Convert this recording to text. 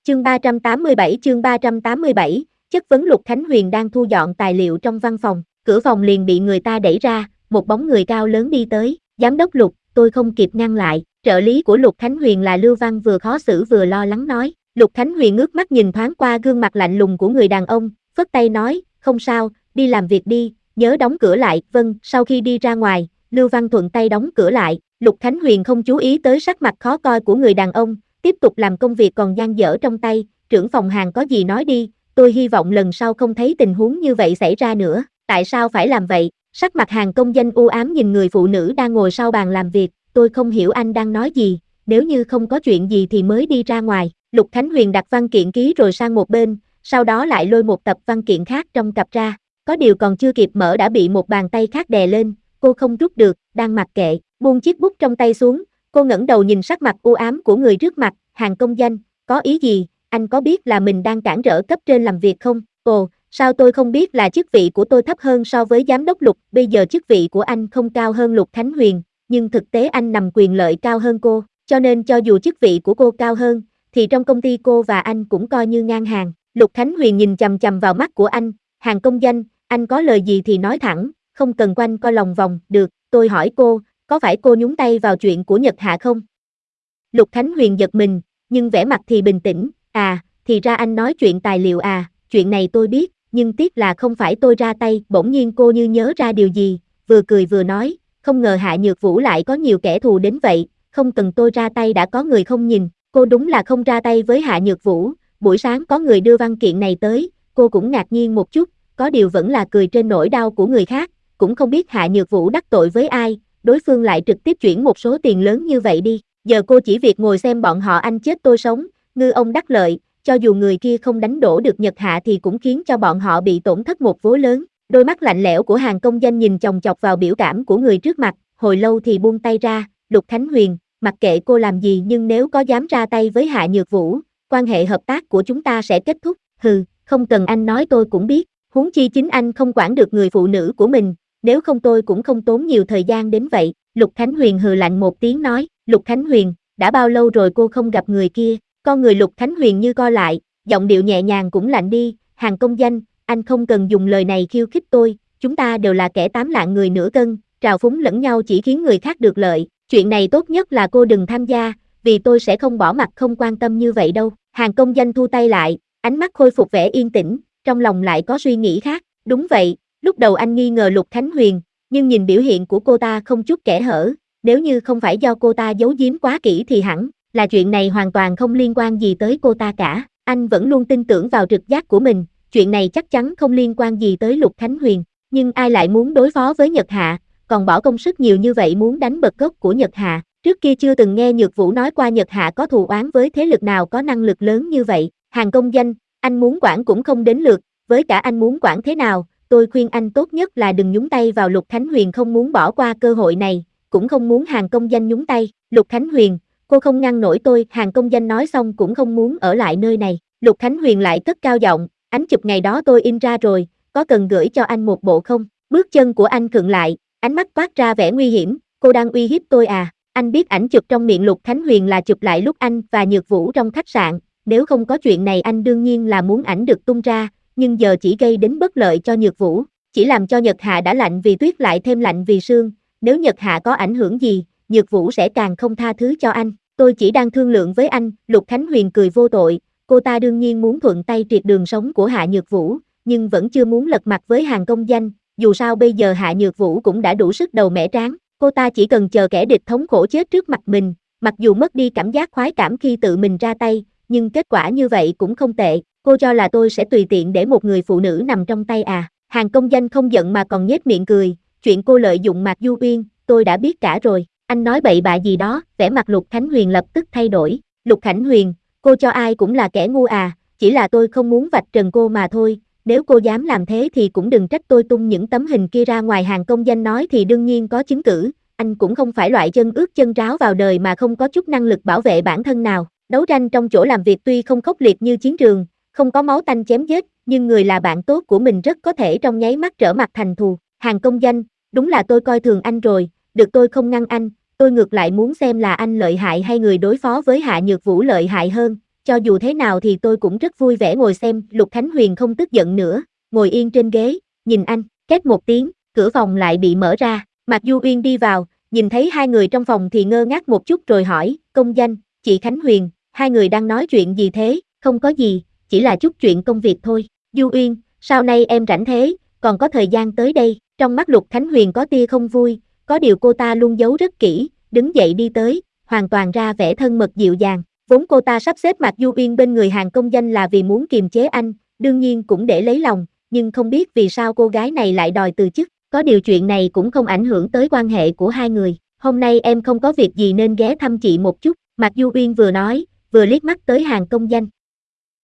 Chương 387, chất vấn Lục Khánh Huyền đang thu dọn tài liệu trong văn phòng, cửa phòng liền bị người ta đẩy ra, một bóng người cao lớn đi tới, giám đốc Lục, tôi không kịp ngăn lại, trợ lý của Lục Khánh Huyền là Lưu Văn vừa khó xử vừa lo lắng nói, Lục Khánh Huyền ngước mắt nhìn thoáng qua gương mặt lạnh lùng của người đàn ông, phất tay nói, không sao, đi làm việc đi, nhớ đóng cửa lại, vâng, sau khi đi ra ngoài, Lưu Văn thuận tay đóng cửa lại, Lục Khánh Huyền không chú ý tới sắc mặt khó coi của người đàn ông, tiếp tục làm công việc còn dang dở trong tay, trưởng phòng Hàn có gì nói đi, tôi hy vọng lần sau không thấy tình huống như vậy xảy ra nữa, tại sao phải làm vậy, sắc mặt Hàn công danh u ám nhìn người phụ nữ đang ngồi sau bàn làm việc, tôi không hiểu anh đang nói gì, nếu như không có chuyện gì thì mới đi ra ngoài, Lục Khánh Huyền đặt văn kiện ký rồi sang một bên, sau đó lại lôi một tập văn kiện khác trong cặp ra, có điều còn chưa kịp mở đã bị một bàn tay khác đè lên, cô không rút được, đang mặc kệ, buông chiếc bút trong tay xuống, cô ngẩng đầu nhìn sắc mặt u ám của người trước mặt, Hàn công danh, có ý gì, anh có biết là mình đang cản trở cấp trên làm việc không? Ồ, sao tôi không biết là chức vị của tôi thấp hơn so với giám đốc Lục, bây giờ chức vị của anh không cao hơn Lục Khánh Huyền, nhưng thực tế anh nằm quyền lợi cao hơn cô, cho nên cho dù chức vị của cô cao hơn, thì trong công ty cô và anh cũng coi như ngang hàng. Lục Khánh Huyền nhìn chằm chằm vào mắt của anh, Hàn công danh, anh có lời gì thì nói thẳng, không cần quanh co lòng vòng, được, tôi hỏi cô, có phải cô nhúng tay vào chuyện của Nhật Hạ không? Lục Khánh Huyền giật mình, nhưng vẻ mặt thì bình tĩnh, thì ra anh nói chuyện tài liệu chuyện này tôi biết, nhưng tiếc là không phải tôi ra tay, bỗng nhiên cô như nhớ ra điều gì, vừa cười vừa nói, không ngờ Hạ Nhược Vũ lại có nhiều kẻ thù đến vậy, không cần tôi ra tay đã có người không nhìn, cô đúng là không ra tay với Hạ Nhược Vũ, buổi sáng có người đưa văn kiện này tới, cô cũng ngạc nhiên một chút, có điều vẫn là cười trên nỗi đau của người khác, cũng không biết Hạ Nhược Vũ đắc tội với ai, đối phương lại trực tiếp chuyển một số tiền lớn như vậy đi, giờ cô chỉ việc ngồi xem bọn họ anh chết tôi sống, ngư ông đắc lợi, cho dù người kia không đánh đổ được Nhật Hạ thì cũng khiến cho bọn họ bị tổn thất một vố lớn, đôi mắt lạnh lẽo của Hàn công danh nhìn chòng chọc vào biểu cảm của người trước mặt, hồi lâu thì buông tay ra, Lục Khánh Huyền, mặc kệ cô làm gì nhưng nếu có dám ra tay với Hạ Nhược Vũ, quan hệ hợp tác của chúng ta sẽ kết thúc, không cần anh nói tôi cũng biết, huống chi chính anh không quản được người phụ nữ của mình, nếu không tôi cũng không tốn nhiều thời gian đến vậy, Lục Khánh Huyền hừ lạnh một tiếng nói, Lục Khánh Huyền, đã bao lâu rồi cô không gặp người kia, con người Lục Khánh Huyền như co lại, giọng điệu nhẹ nhàng cũng lạnh đi, Hàn công danh, anh không cần dùng lời này khiêu khích tôi, chúng ta đều là kẻ 8 lạng người nửa cân, trào phúng lẫn nhau chỉ khiến người khác được lợi, chuyện này tốt nhất là cô đừng tham gia, vì tôi sẽ không bỏ mặt không quan tâm như vậy đâu, Hàn công danh thu tay lại, ánh mắt khôi phục vẻ yên tĩnh, trong lòng lại có suy nghĩ khác, đúng vậy, lúc đầu anh nghi ngờ Lục Khánh Huyền, nhưng nhìn biểu hiện của cô ta không chút kẽ hở, nếu như không phải do cô ta giấu giếm quá kỹ thì hẳn là chuyện này hoàn toàn không liên quan gì tới cô ta cả, anh vẫn luôn tin tưởng vào trực giác của mình, chuyện này chắc chắn không liên quan gì tới Lục Khánh Huyền, nhưng ai lại muốn đối phó với Nhật Hạ, còn bỏ công sức nhiều như vậy muốn đánh bật gốc của Nhật Hạ, trước kia chưa từng nghe Nhược Vũ nói qua Nhật Hạ có thù oán với thế lực nào có năng lực lớn như vậy, Hàn công danh, anh muốn quản cũng không đến lượt, với cả anh muốn quản thế nào, tôi khuyên anh tốt nhất là đừng nhúng tay vào Lục Khánh Huyền không muốn bỏ qua cơ hội này, cũng không muốn Hàn công danh nhúng tay, Lục Khánh Huyền, cô không ngăn nổi tôi, Hàn công danh nói xong cũng không muốn ở lại nơi này, Lục Khánh Huyền lại cất cao giọng, ánh chụp ngày đó tôi in ra rồi, có cần gửi cho anh một bộ không, bước chân của anh khựng lại, ánh mắt toát ra vẻ nguy hiểm, cô đang uy hiếp tôi anh biết ảnh chụp trong miệng Lục Khánh Huyền là chụp lại lúc anh và Nhược Vũ trong khách sạn, nếu không có chuyện này anh đương nhiên là muốn ảnh được tung ra, nhưng giờ chỉ gây đến bất lợi cho Nhược Vũ, chỉ làm cho Nhật Hạ đã lạnh vì tuyết lại thêm lạnh vì sương, nếu Nhật Hạ có ảnh hưởng gì, Nhược Vũ sẽ càng không tha thứ cho anh, tôi chỉ đang thương lượng với anh, Lục Khánh Huyền cười vô tội, cô ta đương nhiên muốn thuận tay triệt đường sống của Hạ Nhược Vũ, nhưng vẫn chưa muốn lật mặt với Hàn công danh, dù sao bây giờ Hạ Nhược Vũ cũng đã đủ sức đầu mẻ tráng, cô ta chỉ cần chờ kẻ địch thống khổ chết trước mặt mình, mặc dù mất đi cảm giác khoái cảm khi tự mình ra tay, nhưng kết quả như vậy cũng không tệ, cô cho là tôi sẽ tùy tiện để một người phụ nữ nằm trong tay Hàn công danh không giận mà còn nhếch miệng cười, chuyện cô lợi dụng Mạc Du Uyên, tôi đã biết cả rồi, anh nói bậy bạ gì đó, vẻ mặt Lục Khánh Huyền lập tức thay đổi, Lục Khánh Huyền, cô cho ai cũng là kẻ ngu chỉ là tôi không muốn vạch trần cô mà thôi, nếu cô dám làm thế thì cũng đừng trách tôi tung những tấm hình kia ra ngoài, Hàn công danh nói thì đương nhiên có chứng cứ, anh cũng không phải loại chân ướt chân ráo vào đời mà không có chút năng lực bảo vệ bản thân nào, đấu tranh trong chỗ làm việc tuy không khốc liệt như chiến trường, không có máu tanh chém giết, nhưng người là bạn tốt của mình rất có thể trong nháy mắt trở mặt thành thù, Hàn công danh, đúng là tôi coi thường anh rồi, được tôi không ngăn anh, tôi ngược lại muốn xem là anh lợi hại hay người đối phó với Hạ Nhược Vũ lợi hại hơn, cho dù thế nào thì tôi cũng rất vui vẻ ngồi xem. Lục Khánh Huyền không tức giận nữa, ngồi yên trên ghế, nhìn anh, két một tiếng, cửa phòng lại bị mở ra, Mạc Du Uyên đi vào, nhìn thấy hai người trong phòng thì ngơ ngác một chút rồi hỏi, công danh, chị Khánh Huyền, hai người đang nói chuyện gì thế? Không có gì, chỉ là chút chuyện công việc thôi. Du Uyên, sao nay em rảnh thế, còn có thời gian tới đây? Trong mắt Lục Khánh Huyền có tia không vui, có điều cô ta luôn giấu rất kỹ, đứng dậy đi tới, hoàn toàn ra vẻ thân mật dịu dàng. Vốn cô ta sắp xếp Mạc Du Uyên bên người hàng công danh là vì muốn kiềm chế anh, đương nhiên cũng để lấy lòng, nhưng không biết vì sao cô gái này lại đòi từ chức. Có điều chuyện này cũng không ảnh hưởng tới quan hệ của hai người. Hôm nay em không có việc gì nên ghé thăm chị một chút, Mạc Du Uyên vừa nói, vừa liếc mắt tới hàng công danh.